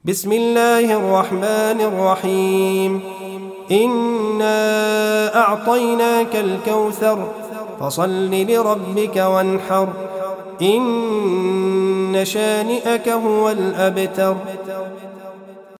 بسم الله الرحمن الرحيم. إنا أعطيناك الكوثر فصل لربك وانحر إن شانئك هو الأبتر.